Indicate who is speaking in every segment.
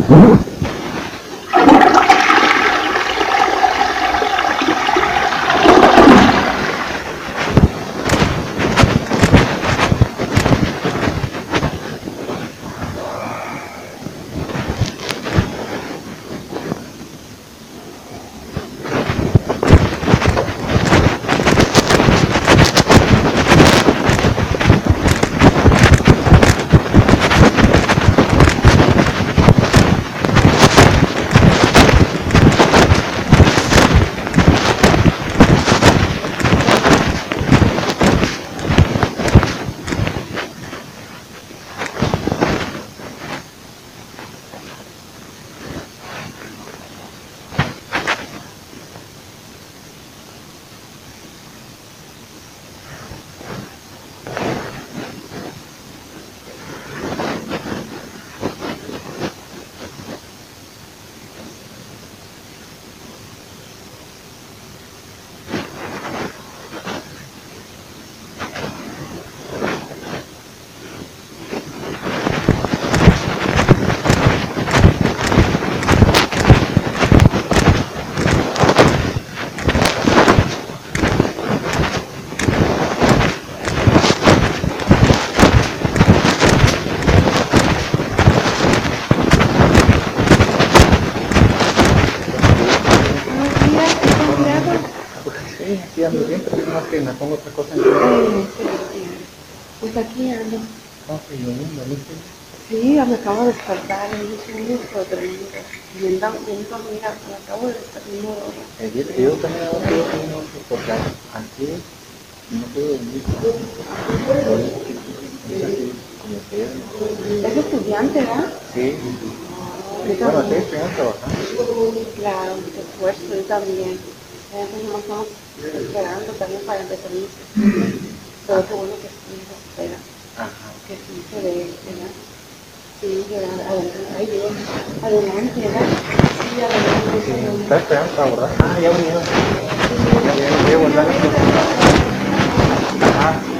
Speaker 1: Sí, aquí ando bien, pero más que me pongo otra cosa en
Speaker 2: Pues aquí ando.
Speaker 1: no, que yo mismo, ¿viste?
Speaker 2: Sí, me acabo de despertar, es un gusto tremendo. Bien, mira, me acabo de despertar.
Speaker 1: Yo también hago todo porque aquí no puedo dormir.
Speaker 2: Es estudiante, ¿verdad?
Speaker 1: Sí, bueno, sí, estoy trabajando.
Speaker 2: Claro, mucho esfuerzo, yo también. Entonces nos estamos esperando también para empezar mis estudios. Pero qué bueno que sí se espera.
Speaker 1: Ajá.
Speaker 2: Que sí se ve, ¿verdad? Sí, adelante, ahí bien. Adelante, ¿verdad? Sí, adelante.
Speaker 1: Sí, está esperando, ¿verdad? Ah, ya vinieron. Ya vinieron, voy a guardar esto. Ajá.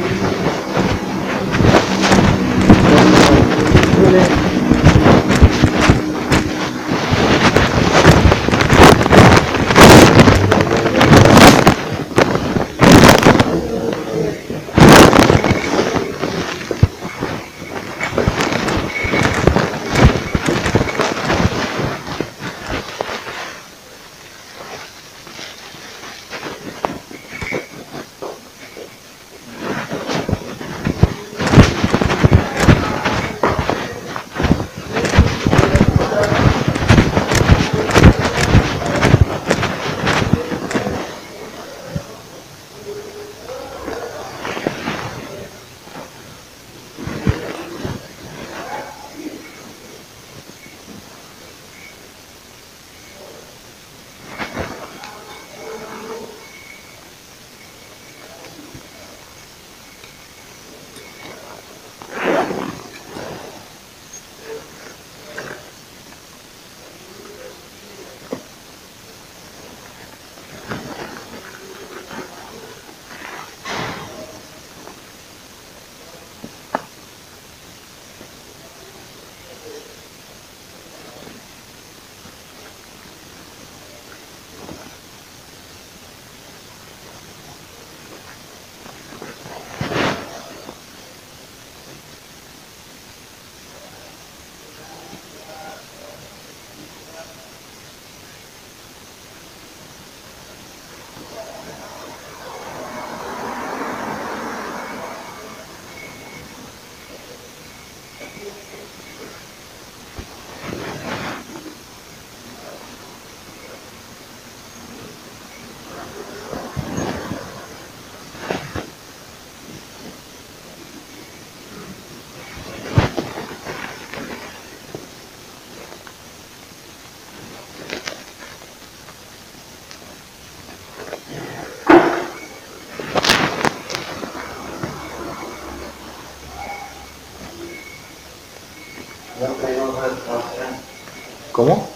Speaker 1: ¿Cómo?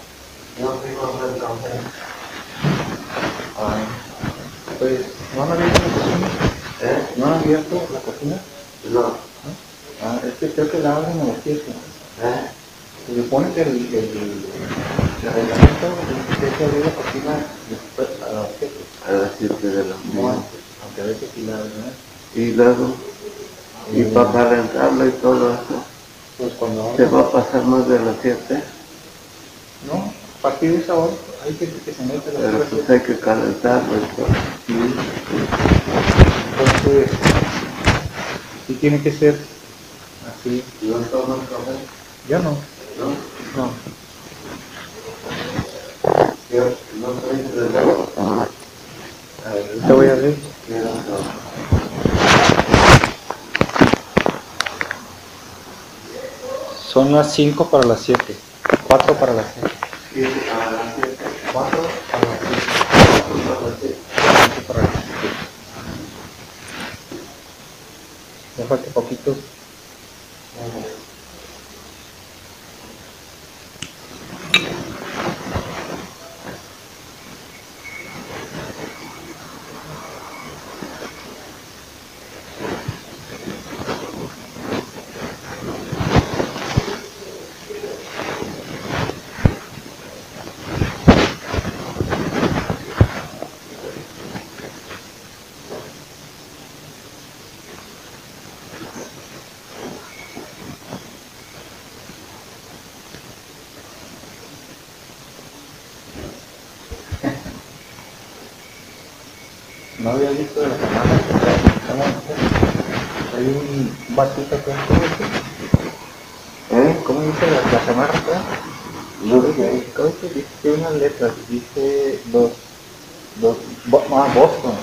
Speaker 1: Ah, pues, ¿no han abierto la cocina? ¿No han abierto la cocina?
Speaker 3: No.
Speaker 1: Ah, es que creo que la abren a las 7. Se supone que el reglamento dice que abrir la cocina después a las 7.
Speaker 3: A las 7 de la
Speaker 1: No
Speaker 3: mañana.
Speaker 1: antes, aunque a veces sí la abren, ¿eh?
Speaker 3: Y luego, y para calentarlo y todo eso,
Speaker 1: Pues cuando
Speaker 3: ¿se
Speaker 1: abren,
Speaker 3: va a pasar más de las 7?
Speaker 1: no, a partir de esa hora hay gente que se mete a las
Speaker 3: Pero
Speaker 1: 3.
Speaker 3: pues hay que calentarlo y todo.
Speaker 1: Sí. Entonces, sí tiene que ser así.
Speaker 3: ¿No toman café?
Speaker 1: Yo no,
Speaker 3: ¿No?
Speaker 1: no.
Speaker 3: Yo no soy de la...
Speaker 1: A ver, te voy a ver.
Speaker 3: Quiero todo.
Speaker 1: Son las 5 para las 7, 4 para las 7.
Speaker 3: Sí, a las 7.
Speaker 1: 4 para las 7. 5 para las 7. Ya falta poquito. No había visto de la semana. Hay un vasito que ¿cómo dice la semana?
Speaker 3: No sé.
Speaker 1: ¿Cómo dice unas letras? Dice Boston.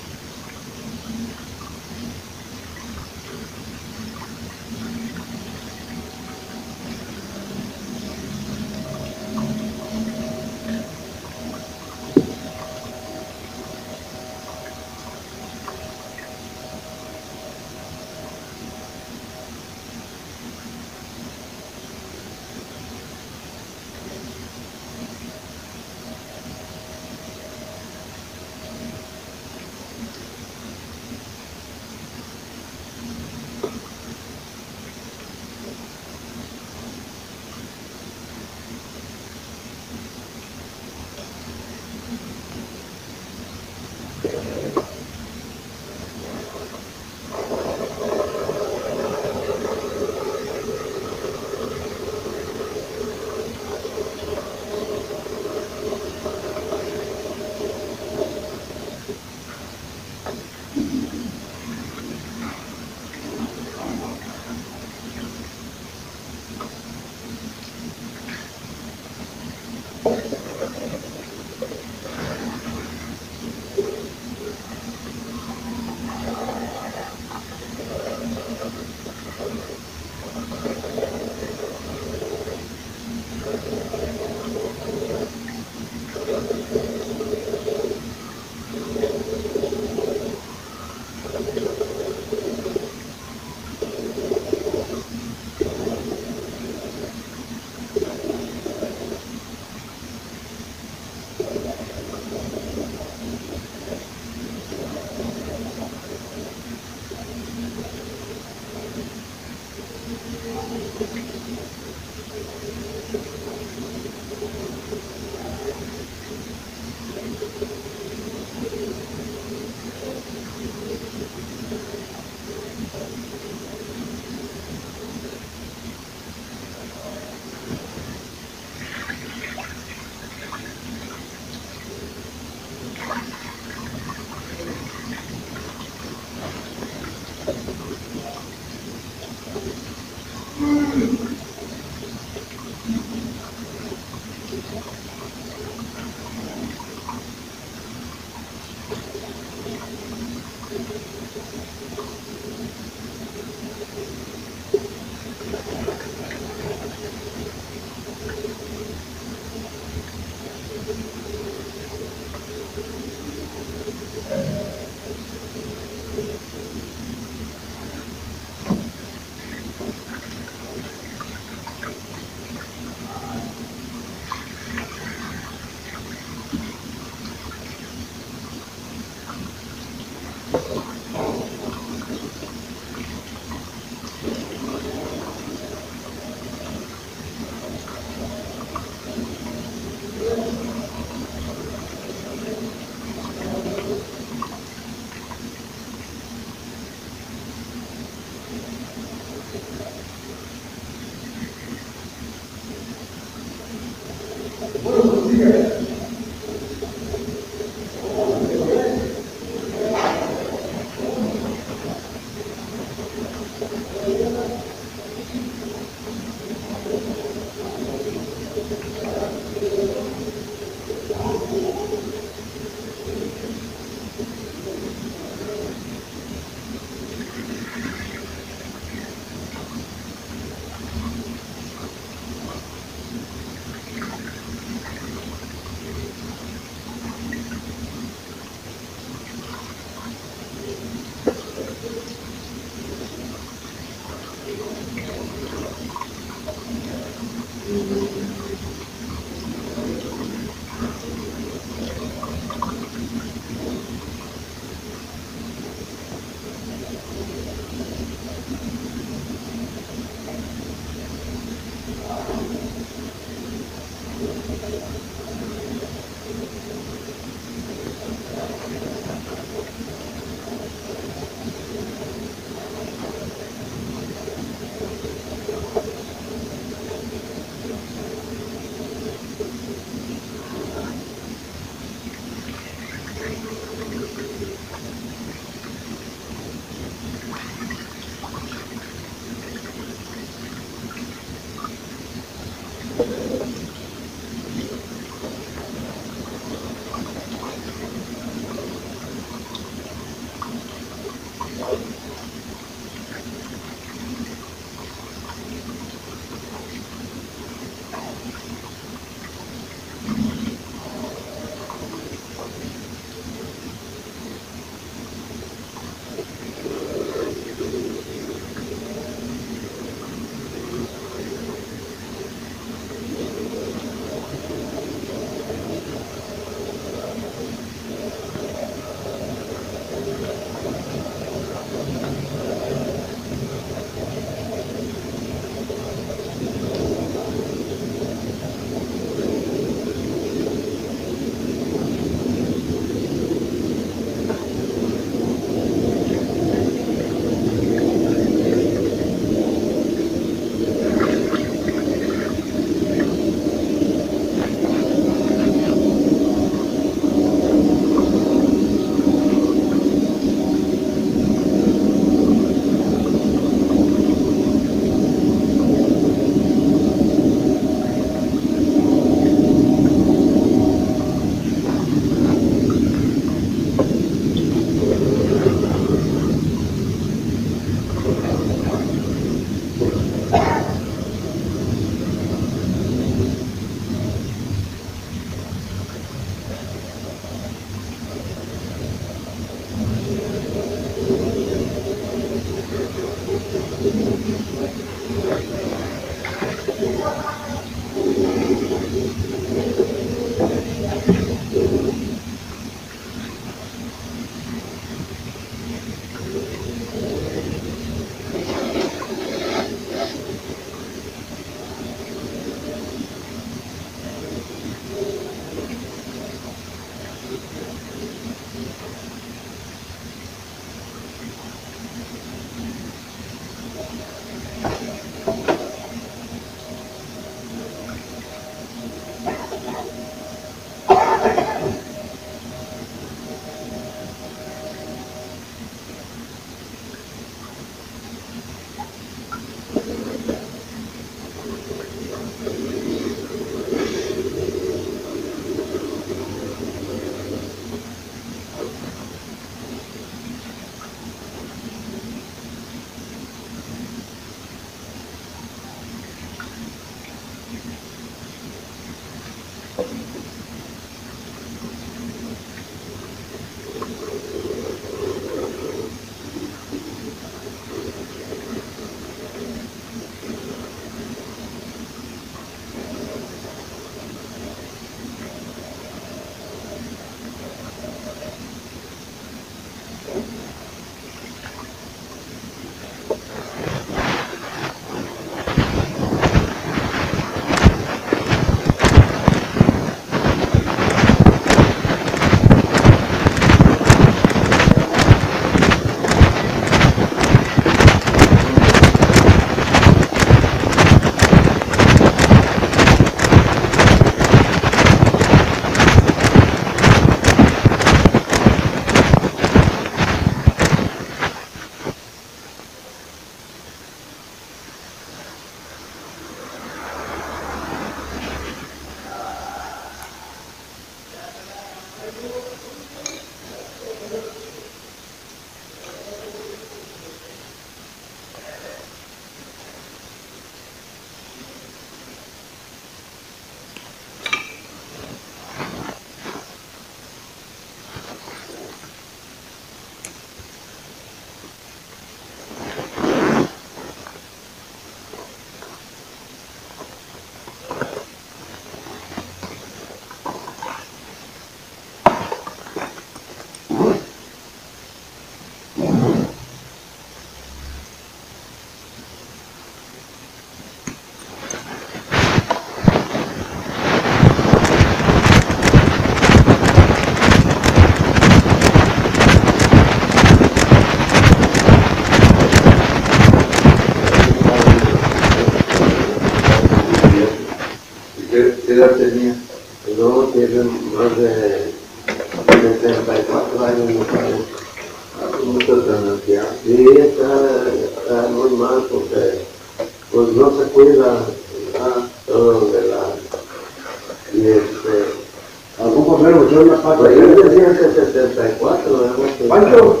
Speaker 1: ¿Qué edad tenía?
Speaker 3: No, tiene más de 74 años, me parece.
Speaker 1: ¿Cómo está tan anciano?
Speaker 3: Sí, está muy mal porque pues no se cuida todo de la... Y
Speaker 4: ¿Algún correo echó una pata?
Speaker 3: pues yo decía que 74, ¿verdad?
Speaker 4: ¿Cuánto?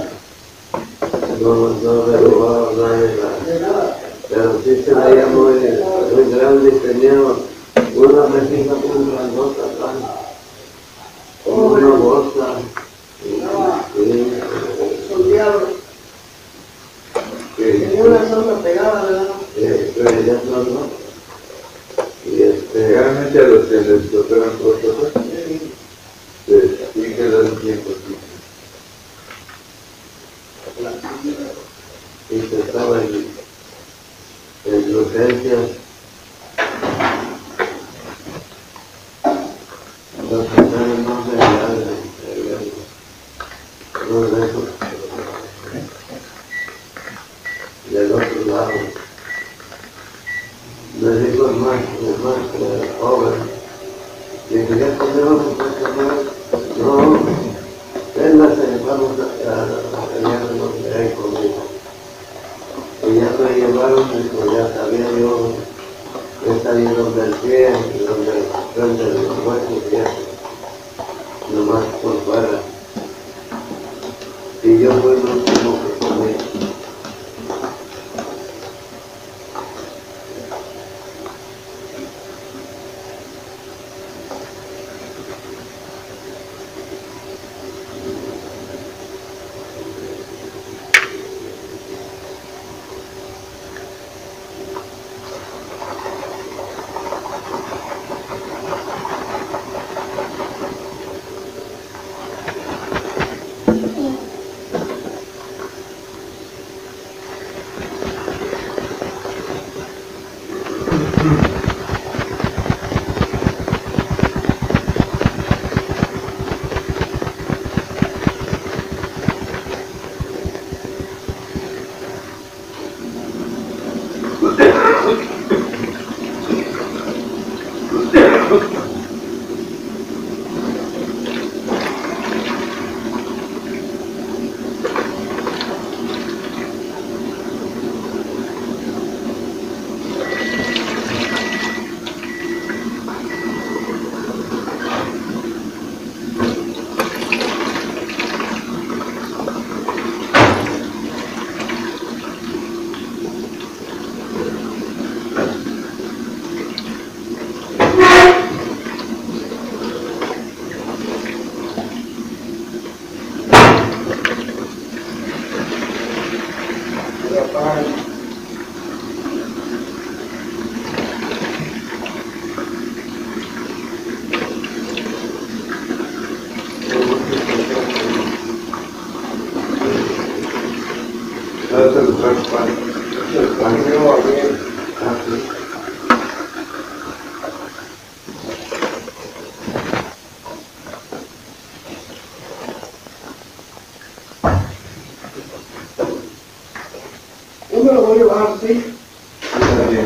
Speaker 3: No derrubaba nadie la...
Speaker 4: De nada.
Speaker 3: Pero sí se veía muy grande y tenía una mejilla muy grandota acá, como una bolsa. Sí,
Speaker 4: Solteado. Tenía una sombra pegada, ¿verdad?
Speaker 3: pero ya no. Y
Speaker 1: Realmente a los que les tocaron cosas, sí que dan tiempo, sí.
Speaker 3: y se estaba en urgencias. Los hospitales no se hablan, no lejos, del otro lado. Me dijo el más joven, dije, ya tenemos que comer. No, véngase, vamos a donde hay comida. Y ya me llevaron, pues ya sabía yo, está ahí donde el pie, donde los huesos y eso, nomás por fuera. Y yo fui el último que comí.
Speaker 4: Uno lo voy a llevar, sí.
Speaker 1: Está bien.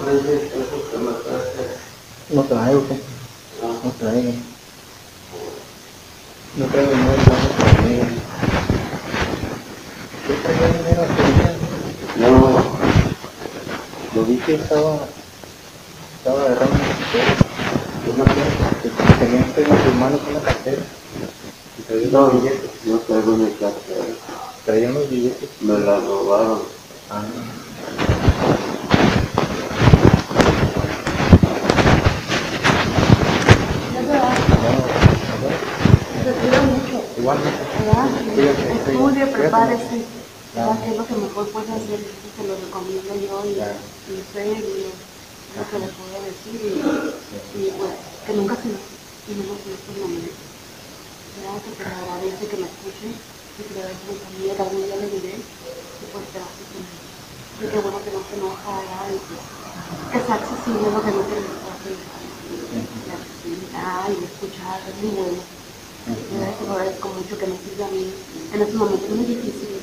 Speaker 1: No traigo, ¿qué? No traigo. No traigo dinero, no traigo. ¿Qué traía dinero aquí?
Speaker 3: No,
Speaker 1: Lo vi que estaba agarrando una que tenían que en sus manos una cartera. Y traía
Speaker 3: no,
Speaker 1: unos billetes.
Speaker 3: no traigo mi cartera.
Speaker 1: Traía unos billetes.
Speaker 3: Me la robaron.
Speaker 1: Ah.
Speaker 2: Ya se va. Se cuida mucho.
Speaker 1: Igualmente.
Speaker 2: ¿Verdad?
Speaker 1: Cuídate,
Speaker 2: Estudie,
Speaker 1: cuídate.
Speaker 2: prepárese.
Speaker 1: Claro.
Speaker 2: ¿Verdad? Que es lo que mejor puede hacer? Eso se lo recomiendo yo
Speaker 1: Claro.
Speaker 2: y usted y lo que le puedo decir y pues que nunca se nos y menos en estos momentos. ¿Verdad? Que se le agradece que me escuchen y que le doy mi familia, también ya le diré y pues te va a suponer. Y qué bueno que no se enoja, ¿verdad? Y pues que sea accesible lo que no tenemos que hacer. La accesibilidad y escuchar es muy bueno. ¿Verdad? Que lo agradezco mucho que me sirva a mí en estos momentos muy difíciles.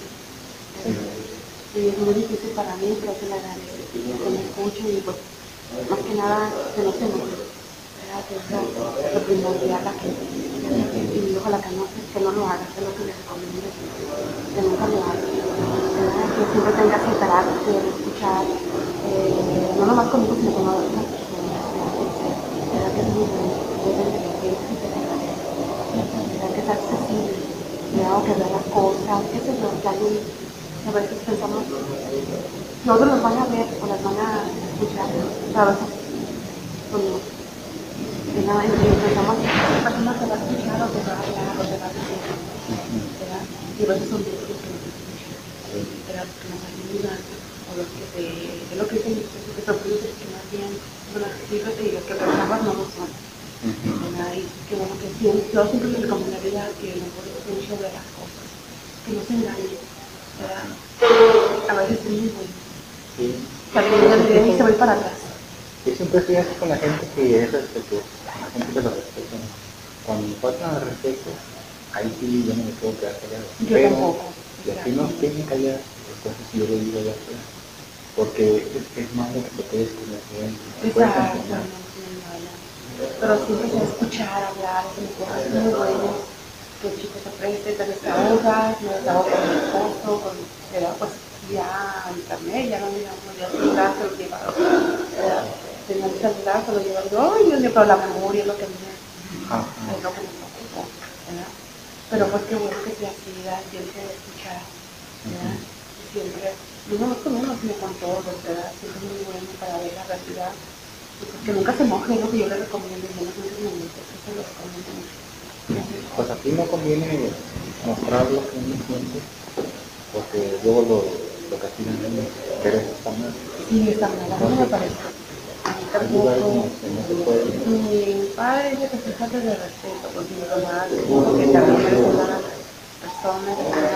Speaker 2: Y es muy difícil para mí, pero que le agradezco que me escuchen y pues más que nada que no se enoje. ¿Verdad? Que eso es lo primordial aquí. Y ojalá que no lo haga, que es lo que les recomiendo, que nunca lo haga. ¿Verdad? Que siempre tenga ese carácter de escuchar, no nomás conmigo, sino con otras personas. ¿Verdad? Que es muy bueno, que es inteligente, que le agradezco. ¿Verdad? Que es accesible, ¿verdad? O que vea las cosas, qué sé yo, que alguien, a veces pensamos, nosotros los van a ver o las van a escuchar, pero a veces pues no. ¿Verdad? Y pensamos que esa persona se va a escuchar o te va a hablar o te va a decir, ¿verdad? Y a veces son de ellos que nos escuchan, ¿verdad? Que nos ayudan, o los que te, es lo que dicen, que sorprenden, que más bien son accesibles y los que pensamos no lo son. ¿Verdad? Y que bueno que siempre, yo siempre les recomendaría que no pueden sobre las cosas, que no se engañen, ¿verdad? A veces es muy bueno.
Speaker 1: Sí.
Speaker 2: Salir del bien y se va a ir para atrás.
Speaker 1: Yo siempre estoy así con la gente que es respetuosa, la gente que lo respeta. Cuando me faltan al respeto, ahí sí yo no me puedo quedar callado.
Speaker 2: Yo
Speaker 1: Pero
Speaker 2: tampoco.
Speaker 1: si aquí no tienen callado, entonces yo lo digo allá afuera. Porque es malo que te quedes con la gente.
Speaker 2: Exacto, pero siempre se escuchar, hablar, que me cosas muy buenas, que el chico se preste, te desahogas, me desahogo con mi esposo, con, ¿verdad? Pues ya internet, ya no digamos, ya el celular se lo lleva, ¿verdad? Tenía el celular, se lo lleva yo, pero la memoria es lo que me, es lo que me preocupa, ¿verdad? Pero pues qué bueno que sea así, ¿verdad? Siempre escuchar, ¿verdad? Siempre, no nomás con uno, sino con todos, ¿verdad? Siempre es muy bueno para ver la realidad. Y pues que nunca se moje, es lo que yo le recomiendo en esos momentos, eso lo recomiendo mucho.
Speaker 1: Pues aquí no conviene mostrar lo que uno siente, porque luego lo castigan a uno, pero eso está mal.
Speaker 2: Sí, está mal, a mí me parece. A mí
Speaker 1: Hay lugares
Speaker 2: tampoco.
Speaker 1: donde no se puede.
Speaker 2: Mi padre dice que se falta de respeto, porque mi mamá dijo que también es una persona,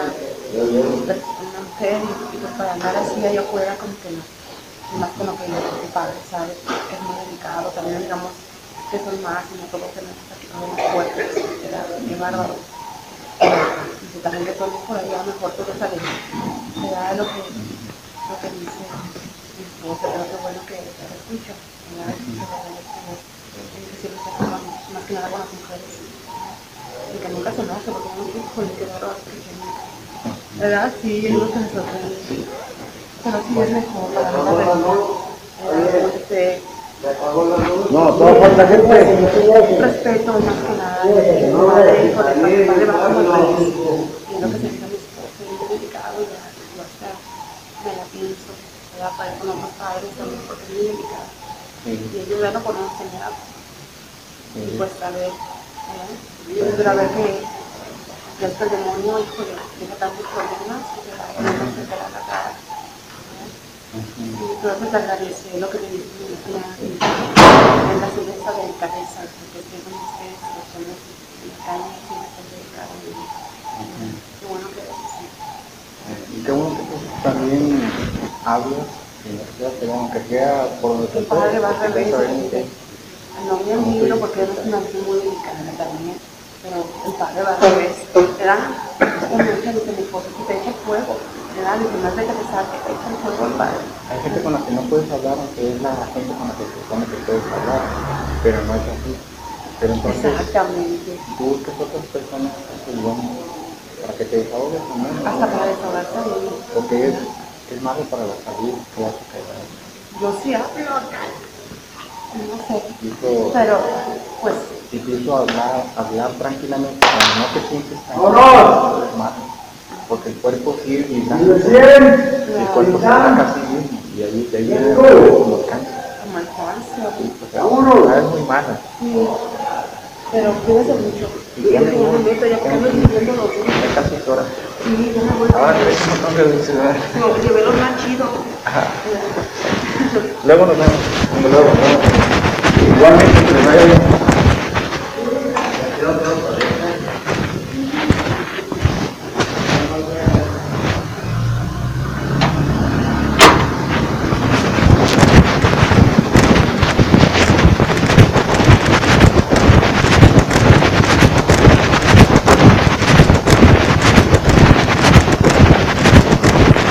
Speaker 2: una mujer, y pues para andar así allá afuera como que no. Y más con lo que mi padre sabe, que es muy delicado, también digamos que son más, y no todos tenemos aquí como más fuertes, era qué bárbaro. Y también que todos por allá mejor todo sale, se da lo que dice mi esposa, pero qué bueno que se escucha, ¿verdad? Que siempre se habla más que nada con las mujeres, y que nunca se enoje, porque no es con el que no ¿verdad? Sí, es lo que me sorprende. Pero sí es mejor para mí la verdad.
Speaker 3: No, todo falta gente.
Speaker 2: Respeto más que nada. Mi padre, hijo de mi padre va como el país. Y es lo que se dice a mi esposo, y muy delicado, ya, yo hasta me la pienso. ¿Verdad? Para con otros padres también, porque es muy delicado. Y ellos ya lo conocen, ¿verdad? Y pues a ver, pero a ver que este demonio, hijo de, tiene tantos problemas, que se la cara. Y todo eso te agradece lo que me dice en la cerveza de cabeza, porque estoy con ustedes, personas en la calle, siempre están dedicados. Qué bueno que lo dicen.
Speaker 1: Y qué bueno que tú también hablas, y no sé, que sea por lo que
Speaker 2: El padre va al revés,
Speaker 1: diferente.
Speaker 2: no me admiro porque él es una mujer muy delicada también, pero el padre va al revés, ¿verdad? Es como dice mi esposo, si te echa fuego, ¿verdad? Dice, no es de que te saque, te echa el fuego al padre.
Speaker 1: Hay gente con la que no puedes hablar, aunque es la gente con la que se supone que puedes hablar, pero no es así. Pero entonces,
Speaker 2: Exactamente.
Speaker 1: tú buscas otras personas, pues bueno, para que te desahogues también, ¿no?
Speaker 2: Hasta para desahogarse a uno.
Speaker 1: Porque es malo para la salud, clásica.
Speaker 2: Yo sí hablo acá. No sé.
Speaker 1: Incluso,
Speaker 2: Pero, pues,
Speaker 1: incluso hablar tranquilamente, cuando no te sientes tranquilo,
Speaker 3: ¡Vámonos!
Speaker 1: es malo. Porque el cuerpo sigue
Speaker 3: ¿Y
Speaker 1: vibrando.
Speaker 3: de 100?
Speaker 1: El cuerpo se ataca a sí mismo y ahí viene los cánceres.
Speaker 2: como el cáncer.
Speaker 1: Sí, o sea, es muy mala.
Speaker 2: Sí. Pero cuídese mucho.
Speaker 1: Y ya me
Speaker 2: Yo me meto, ya estamos viviendo los dos.
Speaker 1: ya casi horas.
Speaker 2: Sí, yo me voy.
Speaker 1: Ahora traes un montón de dulces, ¿verdad?
Speaker 2: No, llevé los más chidos.
Speaker 1: Ajá. Luego nos vemos. Luego. Igualmente, que les vaya bien.